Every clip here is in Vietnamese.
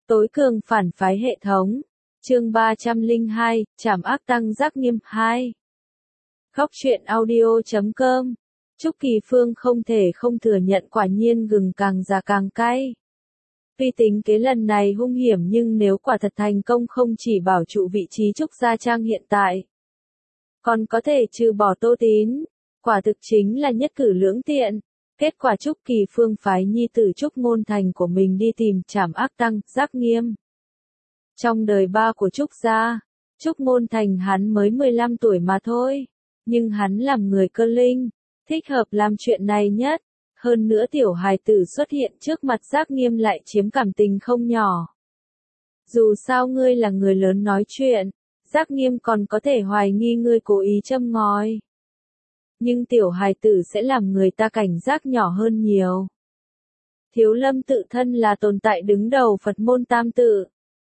Tối cường phản phái hệ thống. Chương 302, Trảm ác tăng Giác Nghiêm 2. Góc truyện audio.com. Trúc Kỳ Phương không thể không thừa nhận quả nhiên gừng càng già càng cay. Tuy tính kế lần này hung hiểm nhưng nếu quả thật thành công không chỉ bảo trụ vị trí Trúc Gia Trang hiện tại, còn có thể trừ bỏ Tô Tín, quả thực chính là nhất cử lưỡng tiện. Kết quả Trúc Kỳ Phương phái nhi tử Trúc Ngôn Thành của mình đi tìm Trảm ác tăng Giác Nghiêm. Trong đời ba của Trúc Gia, Trúc Ngôn Thành hắn mới 15 tuổi mà thôi, nhưng hắn làm người cơ linh, thích hợp làm chuyện này nhất. Hơn nữa tiểu hài tử xuất hiện trước mặt Giác Nghiêm lại chiếm cảm tình không nhỏ. Dù sao ngươi là người lớn nói chuyện, Giác Nghiêm còn có thể hoài nghi ngươi cố ý châm ngòi. Nhưng tiểu hài tử sẽ làm người ta cảnh giác nhỏ hơn nhiều. Thiếu Lâm tự thân là tồn tại đứng đầu Phật môn tam tự.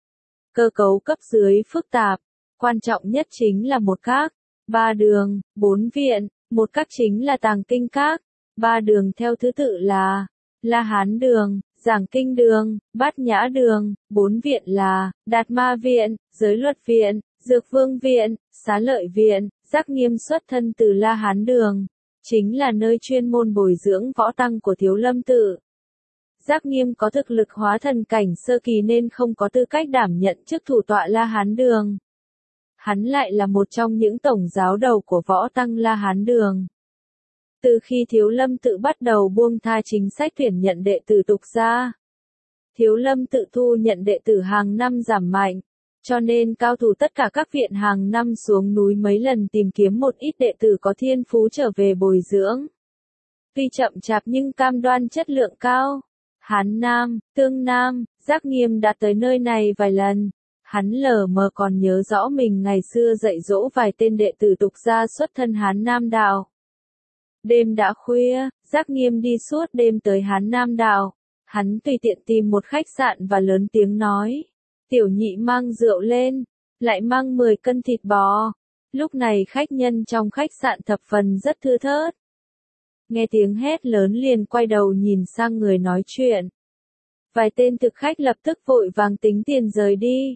Cơ cấu cấp dưới phức tạp, quan trọng nhất chính là một các, 3 đường, 4 viện, một các chính là tàng kinh các, 3 đường theo thứ tự là La Hán đường, Giảng Kinh đường, Bát Nhã đường, 4 viện là Đạt Ma viện, Giới Luật viện, Dược Vương viện, Xá Lợi viện. Giác Nghiêm xuất thân từ La Hán đường, chính là nơi chuyên môn bồi dưỡng võ tăng của Thiếu Lâm tự. Giác Nghiêm có thực lực hóa thần cảnh sơ kỳ nên không có tư cách đảm nhận chức thủ tọa La Hán đường. Hắn lại là một trong những tổng giáo đầu của võ tăng La Hán đường. Từ khi Thiếu Lâm tự bắt đầu buông tha chính sách tuyển nhận đệ tử tục gia, Thiếu Lâm tự thu nhận đệ tử hàng năm giảm mạnh, cho nên cao thủ tất cả các viện hàng năm xuống núi mấy lần tìm kiếm một ít đệ tử có thiên phú trở về bồi dưỡng. Tuy chậm chạp nhưng cam đoan chất lượng cao. Hán Nam, Tương Nam, Giác Nghiêm đã tới nơi này vài lần. Hắn lờ mờ còn nhớ rõ mình ngày xưa dạy dỗ vài tên đệ tử tục gia xuất thân Hán Nam đạo. Đêm đã khuya, Giác Nghiêm đi suốt đêm tới Hán Nam đạo. Hắn tùy tiện tìm một khách sạn và lớn tiếng nói: "Tiểu nhị mang rượu lên, lại mang 10 cân thịt bò." Lúc này khách nhân trong khách sạn thập phần rất thưa thớt. Nghe tiếng hét lớn liền quay đầu nhìn sang người nói chuyện. Vài tên thực khách lập tức vội vàng tính tiền rời đi.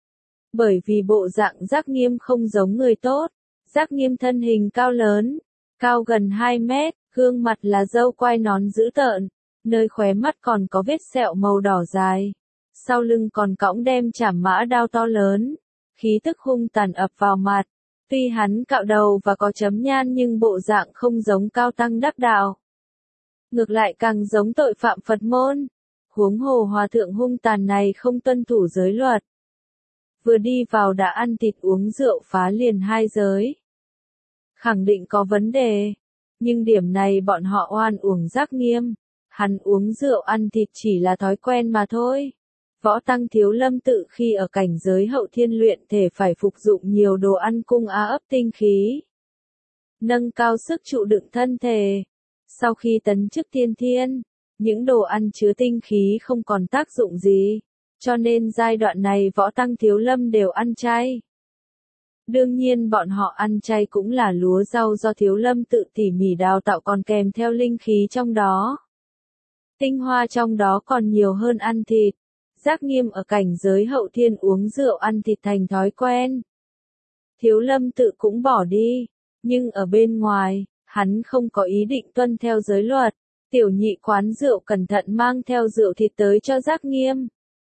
Bởi vì bộ dạng Giác Nghiêm không giống người tốt. Giác Nghiêm thân hình cao lớn, cao gần 2 mét, gương mặt là râu quai nón dữ tợn, nơi khóe mắt còn có vết sẹo màu đỏ dài. Sau lưng còn cõng đem trảm mã đao to lớn, khí tức hung tàn ập vào mặt. Tuy hắn cạo đầu và có chấm nhan nhưng bộ dạng không giống cao tăng đắc đạo. Ngược lại càng giống tội phạm Phật môn. Huống hồ hòa thượng hung tàn này không tuân thủ giới luật. Vừa đi vào đã ăn thịt uống rượu phá liền 2 giới. Khẳng định có vấn đề. Nhưng điểm này bọn họ oan uổng Giác Nghiêm. Hắn uống rượu ăn thịt chỉ là thói quen mà thôi. Võ tăng Thiếu Lâm tự khi ở cảnh giới hậu thiên luyện thể phải phục dụng nhiều đồ ăn cung á ấp tinh khí, nâng cao sức trụ đựng thân thể. Sau khi tấn chức tiên thiên, những đồ ăn chứa tinh khí không còn tác dụng gì, cho nên giai đoạn này võ tăng Thiếu Lâm đều ăn chay. Đương nhiên bọn họ ăn chay cũng là lúa rau do Thiếu Lâm tự tỉ mỉ đào tạo còn kèm theo linh khí trong đó. Tinh hoa trong đó còn nhiều hơn ăn thịt. Giác Nghiêm ở cảnh giới hậu thiên uống rượu ăn thịt thành thói quen. Thiếu Lâm tự cũng bỏ đi, nhưng ở bên ngoài, hắn không có ý định tuân theo giới luật. Tiểu nhị quán rượu cẩn thận mang theo rượu thịt tới cho Giác Nghiêm.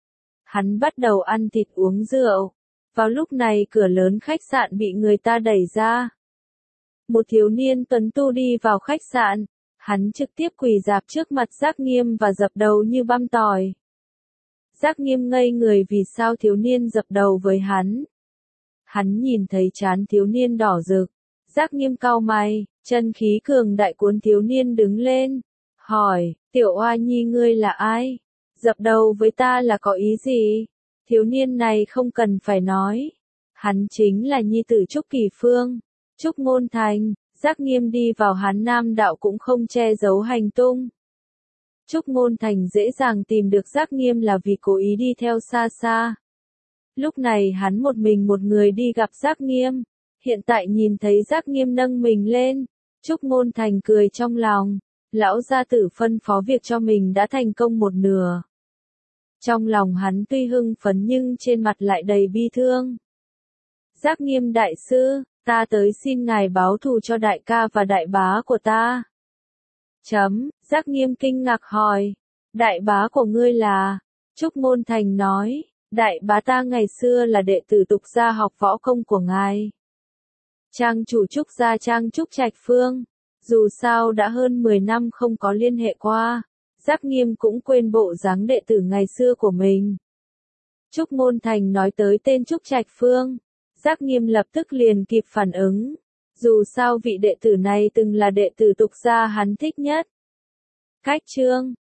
Hắn bắt đầu ăn thịt uống rượu. Vào lúc này cửa lớn khách sạn bị người ta đẩy ra. Một thiếu niên tuấn tu đi vào khách sạn, hắn trực tiếp quỳ rạp trước mặt Giác Nghiêm và dập đầu như băm tỏi. Giác Nghiêm ngây người vì sao thiếu niên dập đầu với hắn. Hắn nhìn thấy trán thiếu niên đỏ rực. Giác Nghiêm cau mày, chân khí cường đại cuốn thiếu niên đứng lên. Hỏi, tiểu oa nhi ngươi là ai? Dập đầu với ta là có ý gì? Thiếu niên này không cần phải nói. Hắn chính là nhi tử Trúc Kỳ Phương, Trúc Ngôn Thành. Giác Nghiêm đi vào Hán Nam đạo cũng không che giấu hành tung. Trúc Ngôn Thành dễ dàng tìm được Giác Nghiêm là vì cố ý đi theo xa xa. Lúc này hắn một mình một người đi gặp Giác Nghiêm. Hiện tại nhìn thấy Giác Nghiêm nâng mình lên, Trúc Ngôn Thành cười trong lòng. Lão gia tử phân phó việc cho mình đã thành công một nửa. Trong lòng hắn tuy hưng phấn nhưng trên mặt lại đầy bi thương. Giác Nghiêm đại sư, ta tới xin ngài báo thù cho đại ca và đại bá của ta. Giác Nghiêm kinh ngạc hỏi, đại bá của ngươi là? Trúc Môn Thành nói, đại bá ta ngày xưa là đệ tử tục gia học võ công của ngài. Trang chủ Trúc gia Trang Trúc Trạch Phương, dù sao đã hơn 10 năm không có liên hệ qua, Giác Nghiêm cũng quên bộ dáng đệ tử ngày xưa của mình. Trúc Môn Thành nói tới tên Trúc Trạch Phương, Giác Nghiêm lập tức liền kịp phản ứng. Dù sao vị đệ tử này từng là đệ tử tục gia hắn thích nhất. Cách chương